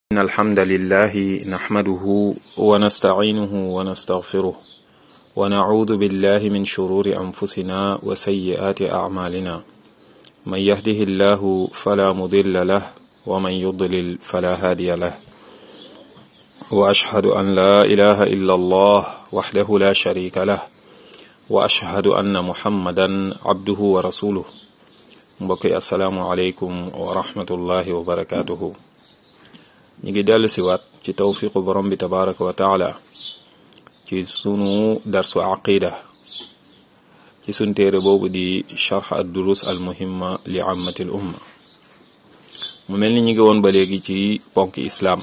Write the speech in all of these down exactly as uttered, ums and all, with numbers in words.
إن الحمد لله نحمده ونستعينه ونستغفره ونعوذ بالله من شرور أنفسنا وسيئات أعمالنا من يهده الله فلا مضل له ومن يضلل فلا هادي له وأشهد أن لا إله إلا الله وحده لا شريك له وأشهد أن محمدا عبده ورسوله mbokki assalaamu aleykum wa rahmatullahi wa barakatuhu ñi ngi dellu si waat ci tawfiqu borom bi tabaraka wa taala ci sunu darsu aqida ci sun téere boobu di charx ad durus al muhimma li ammati l umma mu mel ni ñi ngi woon ba léegi ci ponk islaam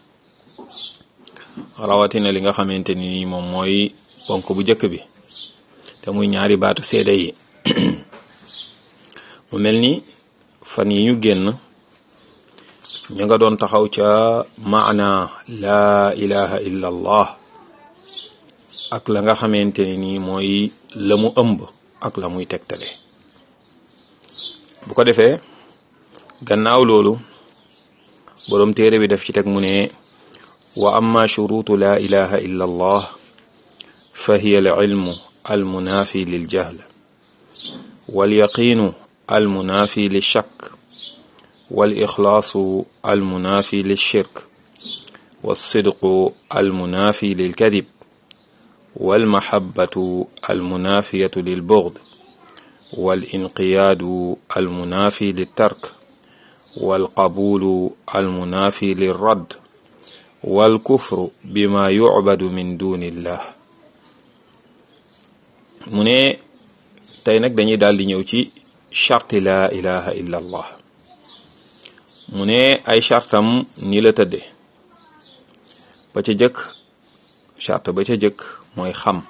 rawatina li nga xamante ni nii moom mooy ponk bu njëkk bi te muy ñaari baatu seede yi mu mel ni fan yi ñu génn ñu nga doon taxaw ca maana laa ilaha illa allah ak la nga xamante ne nii mooy la mu ëmb ak la muy tegtale bu ko defee gannaaw loolu boroom téere bi daf ci teg mu ne wa amma shurutu laa ilaha illa allah fa hiya al ilmu al munafi lil jahl wal yaqinu al munafi lil shakk والإخلاص المنافي للشرك والصدق المنافي للكذب والمحبة المنافية للبغض والإنقياد المنافي للترك والقبول المنافي للرد والكفر بما يعبد من دون الله mu ne tey nag dañuy daal di ñëw ci charte la ilaha illa allah mu ne ay chartam ni la tëdde ba ca jëkk charte ba ca jëkk mooy xam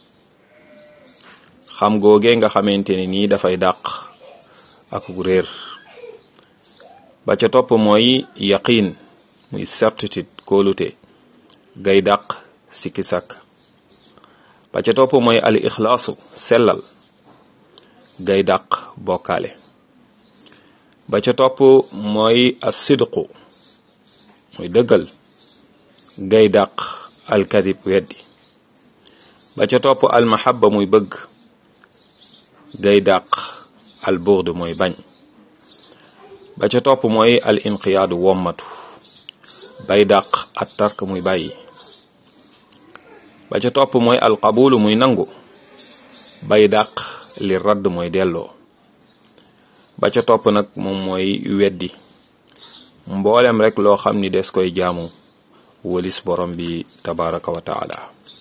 xam googee nga xamante ne nii dafay dàq ak réer ba ca topp mooy yaqiin muy certitude kóolute gay dàq sikki sàkk ba ca topp mooy al ixlaasu sellal gay dàq bokkaale ba ca topp mooy as-sidqu muy dëggal gay dàq al-kadib weddi ba ca topp al-mahabba muy bëgg gay dàq al-bughd mooy bañ ba ca topp mooy al-inqiyaadu wommatu bay dàq at-tark muy bàyyi ba ca topp mooy al-qabulu muy nangu bay dàq li radd mooy delloo ba ca topp nag moom mooy weddi mboolem rek loo xam ni des koy jaamu walis borom bi tabaraka wa taala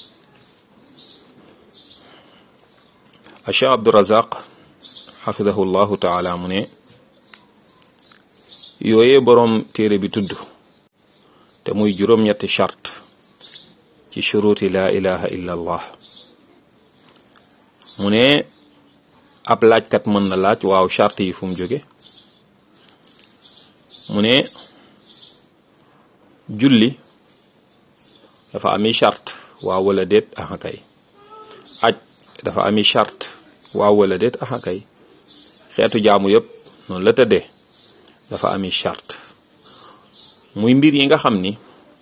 Cheikh Abdurazaq xafidahu llahu taala mu ne yooyee borom téere bi tudd te muy juróom-ñetti charte ci shuruti la ilaha illa allah mu ne ab laajkat mën na laaj waaw charte yi fu mu jóge mu ne julli dafa ami charte waaw wala déet aha kay aj dafa ami charte waaw wala déet aha kay xeetu jaamu yëpp noonu la tëddee dafa ami charte muy mbir yi nga xam ni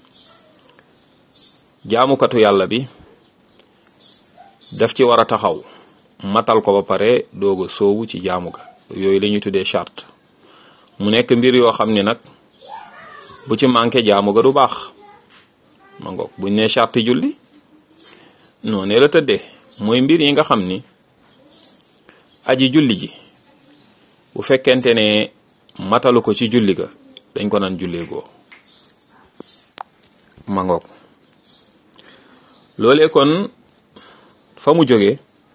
jaamukatu yàlla bi daf ci war a taxaw matal ko ba pare doog a soowu ci jaamu ga yooyu la ñuy tuddee charte mu nekk mbir yoo xam ni nag bu ci manqué jaamu ga du baax ma ngoog buñ ne charte julli noonu la tëddee mooy mbir yi nga xam ni aji julli ji bu fekkente ne matalu ko ci julli ga dañ ko naan jullee goo ma ngoog loolee kon fa mu jógee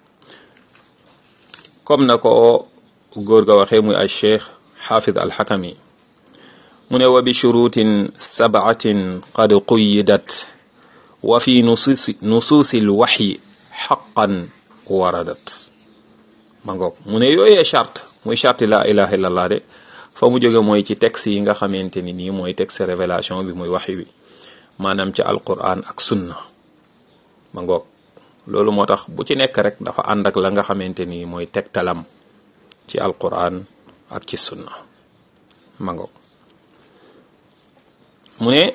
comme na ko góor ga waxee muy ay cheikh xaafid alxakami mu ne wa bi shurutin sab'atin qad quyyidat wa fi nusuusi nusuusi lwaxyi xaqan waradat ma ngoog mu ne yooyee charte muy charte la ilaha illallah de fa mu jóge mooy ci texte yi nga xamante ni nii mooy texte révélation bi muy waxyi bi maanaam ci alquran ak sunna ma ngoog loolu moo tax bu ci nekk rek dafa ànd ak la nga xamante ni mooy tegtalam ci alquran ak ci sunna ma ngoog mu ne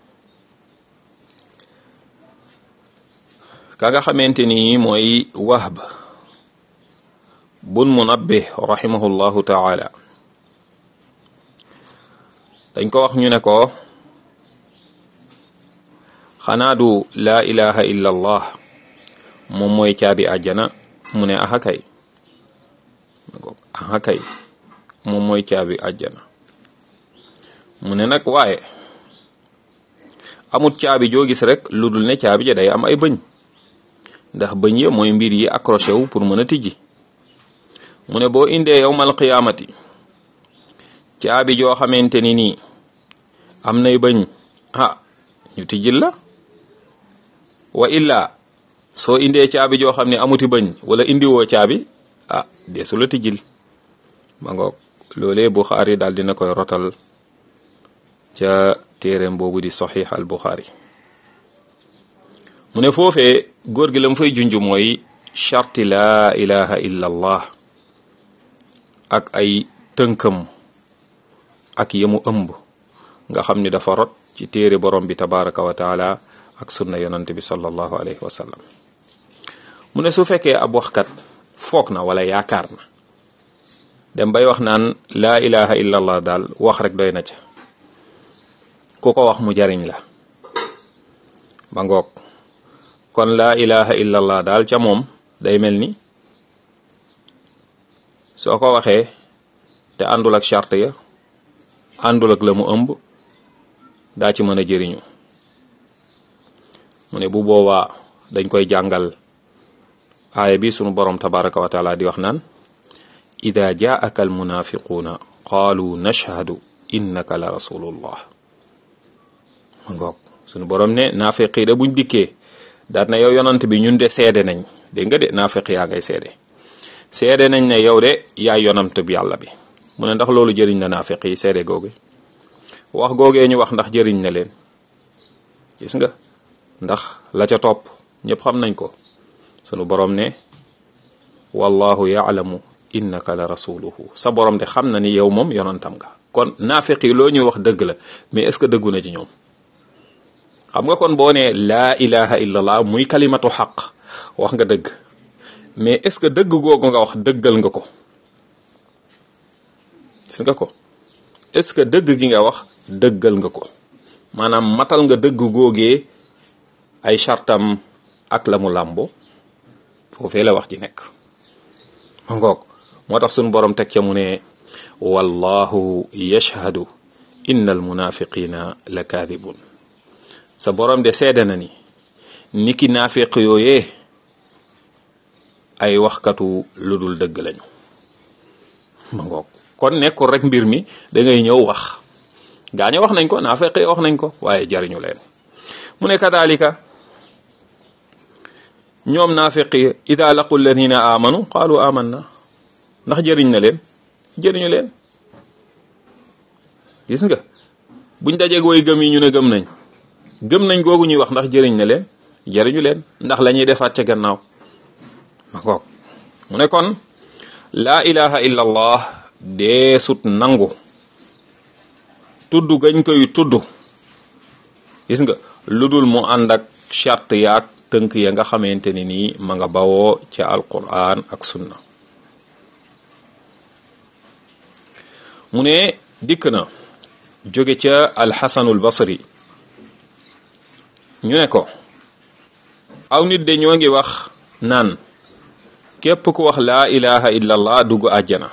ka nga xamante ni mooy Wahb bun Munabbih rahimahullahu taala dañ ko wax ñu ne ko xanaa du laa ilaha illa allah moom mooy caabi àjjana mu ne aha kay aha kay moom mooy caabi àjjana mu ne nag waaye amut caabi joo gis rek lu dul ne caabi ja day am ay bëñ ndax bëñ ya mooy mbir yi accroché wu pour mën a tijji mu ne boo indee yawmal qiyaamati caabi joo xamante ni nii am nay bëñ ah ñu tijjil la wa illa soo indee caabi joo xam ne amuti bëñ wala indiwoo caabi ah deesu la tijjil ma ngoog loolee Buxaari daal dina koy rotal ca téereem boobu di Sahih al Buxaari mu ne foofee góor gi la mu fay junj mooy charti laa ilaha illa allah ak ay tënkam ak yemu ëmb nga xam ni dafa rot ci téere borom bi tabaraka wa taala ak sunna yonante bi sallallahu alayhi wa sallam mu ne su fekkee ab waxkat foog na wala yaakaar na dem bay wax naan laa ilaha illa allah daal wax rek doy na ca ku ko wax mu jariñ la ba ngoog kon laa ilaha illa allah daal ca moom day mel ni soo ko waxee te àndul ak charte ya àndul ak la mu ëmb daa ci mën a jëriñu mu ne bu boobaa dañ koy jàngal aaya bi sunu borom tabaraka wa taala di wax naan ida jaaka al munafiquuna qaalu nashhadu innaka la rasulullah ma ngoog sunu borom ne naafiqi da buñ dikkee daat na yow yonant bi ñun de seede nañ dégg nga de naafiq yaa ngay seede seede nañ ne yow de yaay yonant bi yàlla bi mu ne ndax loolu jëriñ na naafiq yi seede googu wax googee ñu wax ndax jëriñ na leen gis nga ndax la ca topp ñëpp xam nañ ko sunu borom ne wallahu yaalamu innaka la rasuluhu sa borom de xam na ni yow moom yonantam nga kon naafiq yi loo ñuy wax dëgg la mais est-ce que dëggu na ci ñoom xam nga kon boo nee laa ilaha illallah muy kalimatu xaq wax nga dëgg mais est-ce que dëgg googu nga wax dëggal nga ko gis nga ko est-ce que dëgg gi nga wax dëggal nga ko maanaam matal nga dëgg googee ay chartam ak la mu làmbo foofee la wax ji nekk ma ngoog moo tax suñu borom teg ca mu ne wallahu yashhadu inna al munafiqina la kaadibun sa borom de seede na ni niki naafiq yooyee ay waxkatu lu dul dëgg lañu ma ngoog kon nekkul rek mbir mi da ngay ñëw wax gaañe wax nañ ko naafiq yi wax nañ ko waaye jariñu leen mu ne kadalika ñoom naafiq yi ida laqu alladina amanu qaalu amanna ndax jëriñ na leen jëriñu leen gis nga buñ dajeeg way gëm yi ñu ne gëm nañ gëm nañ googu ñuy wax ndax jëriñ na leen jëriñu leen ndax la ñuy defaat ca gannaaw ma koog mu ne kon laa ilaha illa allah deesut nangu tudd gañ koy tudd gis nga lu dul mu ànd ak charte yaak tënk ya nga xamante ni nii ma nga bawoo ca alquran ak sunna mu ne dikk na jóge ca alxasanul basri ñu ne ko aw nit de ñoo ngi wax naan képp ku wax laa ilaha illa allah dugg àjjana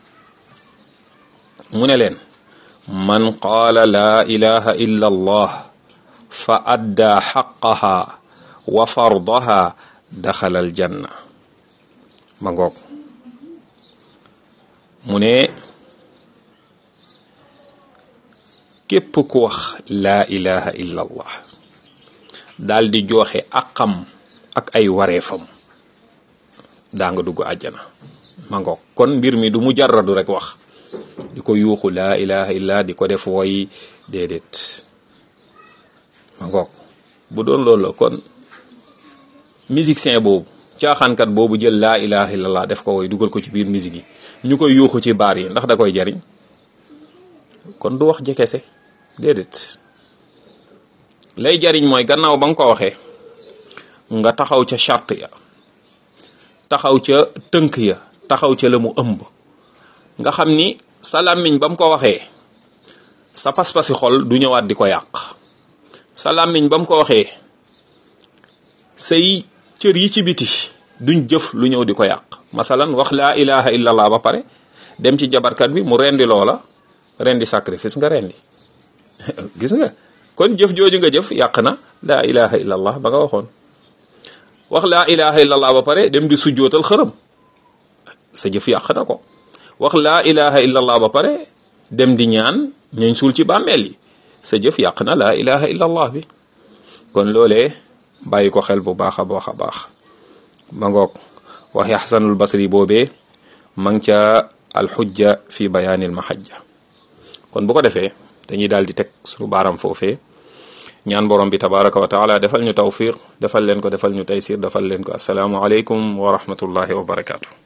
mu ne leen man qaala laa ilaha illa allah fa addaa xaqaha wa fardaha daxala aljanna ma ngoog mu ne képp ku wax laa ilaha illa allah daal di joxe aqam ak ay wareefam daa nga dugg àjjana ma ngoog kon mbir mi du mu jarradu rek wax di ko yuuxu laa ilaha illa di ko def woy déedéet ma ngoog bu doon loolu la kon musicien boobu caaxaankat boobu jël laa ilaha illallah def ko woy dugal ko ci biir musique yi ñu koy yuuxu ci baar yi ndax da koy jariñ kon du wax jekese déedéet lay jariñ mooy gannaaw ba nga ko waxee nga taxaw ca charte ya, taxaw ca tënk ya, taxaw ca la mu ëmb. nga xam ni sa làmmiñ ba mu ko waxee sa pas-pasi xol du ñëwaat di ko yàq. sa làmmiñ ba mu ko waxee say cër yi ci biti duñ jëf lu ñëw di ko yàq. masalan wax laa ilaha illallah ba pare dem ci jabarkat bi mu rendi loola, rendi sacrifice nga rendi gis nga kon jëf jooju nga jëf yàq na laa ilaha illallah ba nga waxoon. wax laa ilaha illallah ba pare dem di sujjootal xërëm, sa jëf yàq na ko. wax laa ilaha illallah ba pare dem di ñaan ñañ suul ci bàmmeel yi, sa jëf yàq na laa ilaha illallah bi. kon loolee bàyyi ko xel bu baax a baax a baax. ma ngoog waxi xasanul basri boobee ma ngi ca alxujja fi bayaanil mahajja. kon bu ko defee dañuy daal di teg suñu baaram foofee ñaan borom bi tabaraka wa taala defal ñu tawfiq, defal leen ko, defal ñu taysir, defal leen ko. asalaamu aleykum wa rahmatullahi wa barakaatu.